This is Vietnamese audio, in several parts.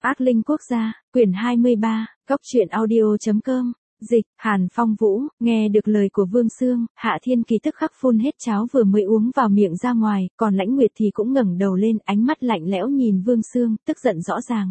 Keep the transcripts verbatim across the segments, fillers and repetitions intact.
Ác linh quốc gia, quyển hai mươi ba, góc truyện audio.com, dịch, Hàn Phong Vũ, nghe được lời của Vương Sương, Hạ Thiên Kỳ tức khắc phun hết cháo vừa mới uống vào miệng ra ngoài, còn Lãnh Nguyệt thì cũng ngẩng đầu lên, ánh mắt lạnh lẽo nhìn Vương Sương, tức giận rõ ràng.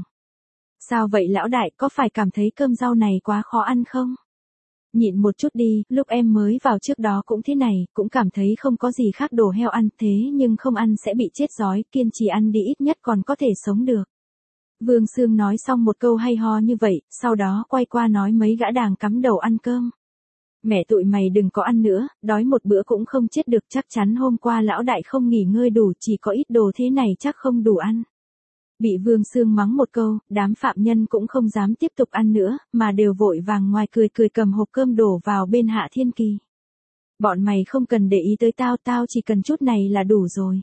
Sao vậy lão đại, có phải cảm thấy cơm rau này quá khó ăn không? Nhịn một chút đi, lúc em mới vào trước đó cũng thế này, cũng cảm thấy không có gì khác đồ heo ăn, thế nhưng không ăn sẽ bị chết đói, kiên trì ăn đi ít nhất còn có thể sống được. Vương Sương nói xong một câu hay ho như vậy, sau đó quay qua nói mấy gã đàng cắm đầu ăn cơm. Mẹ tụi mày đừng có ăn nữa, đói một bữa cũng không chết được, chắc chắn hôm qua lão đại không nghỉ ngơi đủ, chỉ có ít đồ thế này chắc không đủ ăn. Bị Vương Sương mắng một câu, đám phạm nhân cũng không dám tiếp tục ăn nữa, mà đều vội vàng ngoài cười cười cầm hộp cơm đổ vào bên Hạ Thiên Kỳ. Bọn mày không cần để ý tới tao, tao chỉ cần chút này là đủ rồi.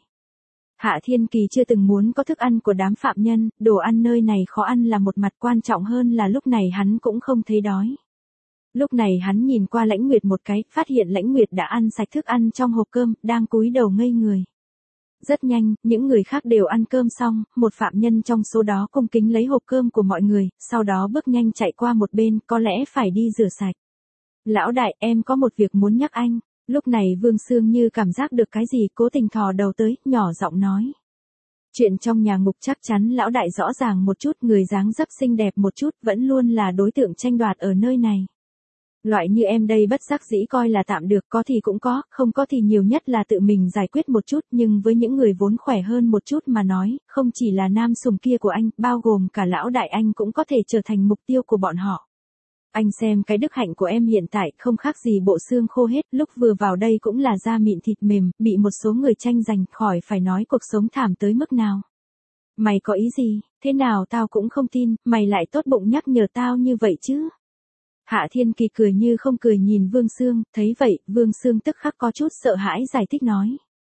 Hạ Thiên Kỳ chưa từng muốn có thức ăn của đám phạm nhân, đồ ăn nơi này khó ăn là một mặt, quan trọng hơn là lúc này hắn cũng không thấy đói. Lúc này hắn nhìn qua Lãnh Nguyệt một cái, phát hiện Lãnh Nguyệt đã ăn sạch thức ăn trong hộp cơm, đang cúi đầu ngây người. Rất nhanh, những người khác đều ăn cơm xong, một phạm nhân trong số đó cung kính lấy hộp cơm của mọi người, sau đó bước nhanh chạy qua một bên, có lẽ phải đi rửa sạch. Lão đại, em có một việc muốn nhắc anh. Lúc này Vương Sương như cảm giác được cái gì, cố tình thò đầu tới, nhỏ giọng nói. Chuyện trong nhà ngục chắc chắn lão đại rõ ràng một chút, người dáng dấp xinh đẹp một chút, vẫn luôn là đối tượng tranh đoạt ở nơi này. Loại như em đây bất đắc dĩ coi là tạm được, có thì cũng có, không có thì nhiều nhất là tự mình giải quyết một chút, nhưng với những người vốn khỏe hơn một chút mà nói, không chỉ là nam sùng kia của anh, bao gồm cả lão đại anh cũng có thể trở thành mục tiêu của bọn họ. Anh xem cái đức hạnh của em hiện tại không khác gì bộ xương khô hết, lúc vừa vào đây cũng là da mịn thịt mềm, bị một số người tranh giành, khỏi phải nói cuộc sống thảm tới mức nào. Mày có ý gì, thế nào tao cũng không tin, mày lại tốt bụng nhắc nhở tao như vậy chứ. Hạ Thiên Kỳ cười như không cười nhìn Vương Sương, thấy vậy, Vương Sương tức khắc có chút sợ hãi giải thích nói.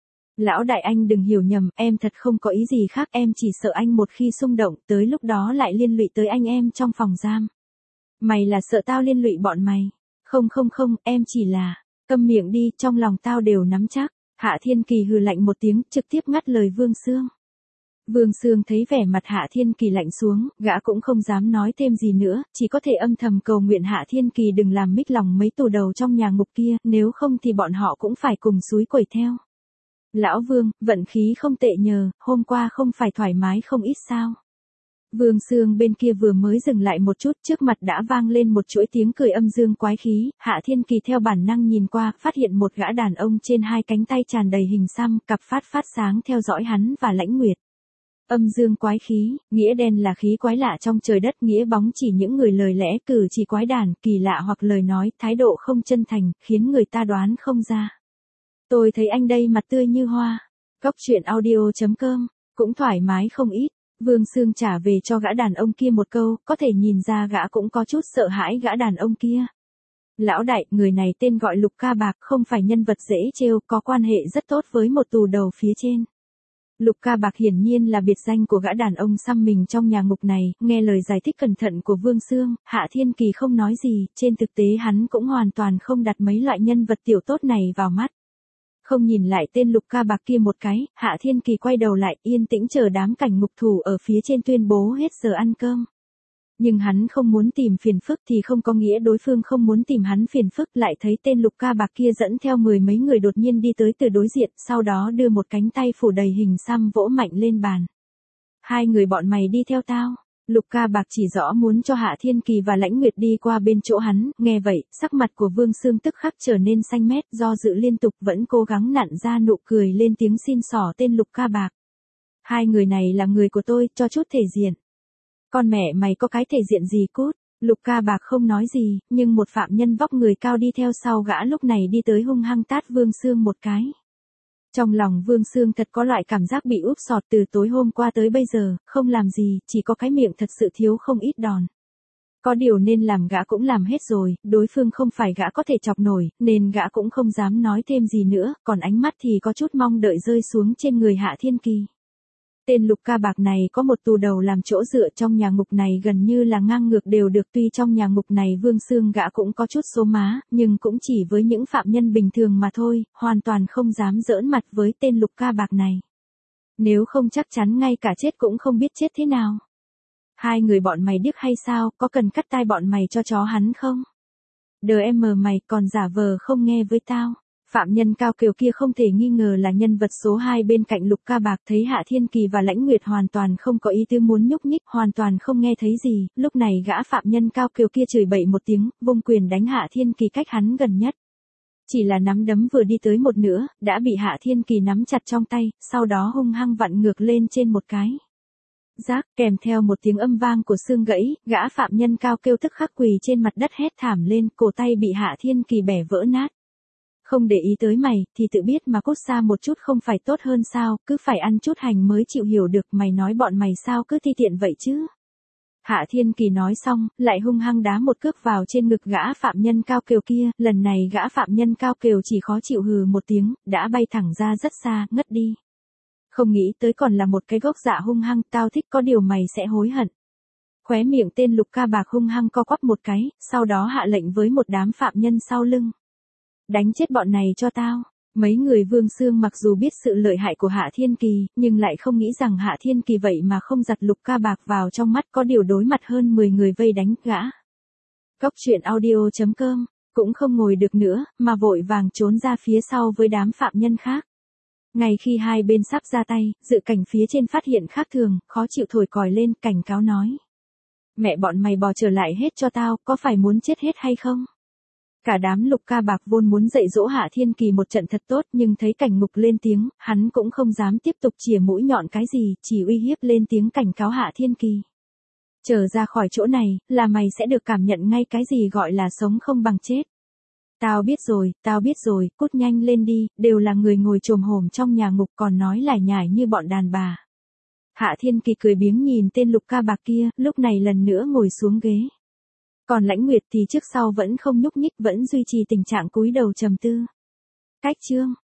Lão đại anh đừng hiểu nhầm, em thật không có ý gì khác, em chỉ sợ anh một khi xung động, tới lúc đó lại liên lụy tới anh em trong phòng giam. Mày là sợ tao liên lụy bọn mày? Không không không, em chỉ là, câm miệng đi, trong lòng tao đều nắm chắc. Hạ Thiên Kỳ hừ lạnh một tiếng, trực tiếp ngắt lời Vương Sương. Vương Sương thấy vẻ mặt Hạ Thiên Kỳ lạnh xuống, gã cũng không dám nói thêm gì nữa, chỉ có thể âm thầm cầu nguyện Hạ Thiên Kỳ đừng làm mít lòng mấy tù đầu trong nhà ngục kia, nếu không thì bọn họ cũng phải cùng xúi quẩy theo. Lão Vương, vận khí không tệ nhờ, hôm qua không phải thoải mái không ít sao? Vương Sương bên kia vừa mới dừng lại một chút, trước mặt đã vang lên một chuỗi tiếng cười âm dương quái khí, Hạ Thiên Kỳ theo bản năng nhìn qua, phát hiện một gã đàn ông trên hai cánh tay tràn đầy hình xăm, cặp phát phát sáng theo dõi hắn và Lãnh Nguyệt. Âm dương quái khí, nghĩa đen là khí quái lạ trong trời đất, nghĩa bóng chỉ những người lời lẽ cử chỉ quái đản, kỳ lạ hoặc lời nói, thái độ không chân thành, khiến người ta đoán không ra. Tôi thấy anh đây mặt tươi như hoa. Góc truyện audio.com, cũng thoải mái không ít. Vương Sương trả về cho gã đàn ông kia một câu, có thể nhìn ra gã cũng có chút sợ hãi gã đàn ông kia. Lão đại, người này tên gọi Lục Ca Bạc, không phải nhân vật dễ trêu, có quan hệ rất tốt với một tù đầu phía trên. Lục Ca Bạc hiển nhiên là biệt danh của gã đàn ông xăm mình trong nhà ngục này, nghe lời giải thích cẩn thận của Vương Sương, Hạ Thiên Kỳ không nói gì, trên thực tế hắn cũng hoàn toàn không đặt mấy loại nhân vật tiểu tốt này vào mắt. Không nhìn lại tên Lục Ca Bạc kia một cái, Hạ Thiên Kỳ quay đầu lại, yên tĩnh chờ đám cảnh ngục thủ ở phía trên tuyên bố hết giờ ăn cơm. Nhưng hắn không muốn tìm phiền phức thì không có nghĩa đối phương không muốn tìm hắn phiền phức, lại thấy tên Lục Ca Bạc kia dẫn theo mười mấy người đột nhiên đi tới từ đối diện, sau đó đưa một cánh tay phủ đầy hình xăm vỗ mạnh lên bàn. Hai người bọn mày đi theo tao. Lục Ca Bạc chỉ rõ muốn cho Hạ Thiên Kỳ và Lãnh Nguyệt đi qua bên chỗ hắn, nghe vậy, sắc mặt của Vương Sương tức khắc trở nên xanh mét, do dự liên tục vẫn cố gắng nặn ra nụ cười lên tiếng xin xỏ tên Lục Ca Bạc. Hai người này là người của tôi, cho chút thể diện. Con mẹ mày có cái thể diện gì cút? Lục Ca Bạc không nói gì, nhưng một phạm nhân vóc người cao đi theo sau gã lúc này đi tới hung hăng tát Vương Sương một cái. Trong lòng Vương Sương thật có loại cảm giác bị úp sọt từ tối hôm qua tới bây giờ, không làm gì, chỉ có cái miệng thật sự thiếu không ít đòn. Có điều nên làm gã cũng làm hết rồi, đối phương không phải gã có thể chọc nổi, nên gã cũng không dám nói thêm gì nữa, còn ánh mắt thì có chút mong đợi rơi xuống trên người Hạ Thiên Kỳ. Tên Lục Ca Bạc này có một tù đầu làm chỗ dựa trong nhà ngục này gần như là ngang ngược đều được, tuy trong nhà ngục này Vương Sương gã cũng có chút số má, nhưng cũng chỉ với những phạm nhân bình thường mà thôi, hoàn toàn không dám giỡn mặt với tên Lục Ca Bạc này. Nếu không chắc chắn ngay cả chết cũng không biết chết thế nào. Hai người bọn mày điếc hay sao, có cần cắt tai bọn mày cho chó hắn không? Đờ em mờ mày còn giả vờ không nghe với tao. Phạm nhân Cao Kiều kia không thể nghi ngờ là nhân vật số hai bên cạnh Lục Ca Bạc, thấy Hạ Thiên Kỳ và Lãnh Nguyệt hoàn toàn không có ý tư muốn nhúc nhích, hoàn toàn không nghe thấy gì, lúc này gã phạm nhân Cao Kiều kia chửi bậy một tiếng, vung quyền đánh Hạ Thiên Kỳ cách hắn gần nhất. Chỉ là nắm đấm vừa đi tới một nửa, đã bị Hạ Thiên Kỳ nắm chặt trong tay, sau đó hung hăng vặn ngược lên trên một cái. Rác, kèm theo một tiếng âm vang của xương gãy, gã phạm nhân Cao Kiều tức khắc quỳ trên mặt đất hét thảm lên, cổ tay bị Hạ Thiên Kỳ bẻ vỡ nát. Không để ý tới mày, thì tự biết mà cút xa một chút không phải tốt hơn sao, cứ phải ăn chút hành mới chịu hiểu được, mày nói bọn mày sao cứ ti tiện vậy chứ. Hạ Thiên Kỳ nói xong, lại hung hăng đá một cước vào trên ngực gã phạm nhân Cao Kiều kia, lần này gã phạm nhân Cao Kiều chỉ khó chịu hừ một tiếng, đã bay thẳng ra rất xa, ngất đi. Không nghĩ tới còn là một cái gốc dạ hung hăng, tao thích có điều mày sẽ hối hận. Khóe miệng tên Lục Ca Bạc hung hăng co quắp một cái, sau đó hạ lệnh với một đám phạm nhân sau lưng. Đánh chết bọn này cho tao. Mấy người Vương Xương mặc dù biết sự lợi hại của Hạ Thiên Kỳ, nhưng lại không nghĩ rằng Hạ Thiên Kỳ vậy mà không giặt Lục Ca Bạc vào trong mắt, có điều đối mặt hơn mười người vây đánh gã. Cóc truyện audio chấm com, cũng không ngồi được nữa, mà vội vàng trốn ra phía sau với đám phạm nhân khác. Ngay khi hai bên sắp ra tay, Dự Cảnh phía trên phát hiện khác thường, khó chịu thổi còi lên, cảnh cáo nói. Mẹ bọn mày bò trở lại hết cho tao, có phải muốn chết hết hay không? Cả đám Lục Ca Bạc vốn muốn dạy dỗ Hạ Thiên Kỳ một trận thật tốt, nhưng thấy Cảnh Ngục lên tiếng, hắn cũng không dám tiếp tục chìa mũi nhọn cái gì, chỉ uy hiếp lên tiếng cảnh cáo Hạ Thiên Kỳ. Trở ra khỏi chỗ này, là mày sẽ được cảm nhận ngay cái gì gọi là sống không bằng chết. Tao biết rồi, tao biết rồi, cút nhanh lên đi, đều là người ngồi chồm hổm trong nhà ngục còn nói lải nhải như bọn đàn bà. Hạ Thiên Kỳ cười biếng nhìn tên Lục Ca Bạc kia, lúc này lần nữa ngồi xuống ghế. Còn Lãnh Nguyệt thì trước sau vẫn không nhúc nhích, vẫn duy trì tình trạng cúi đầu trầm tư. Cách chương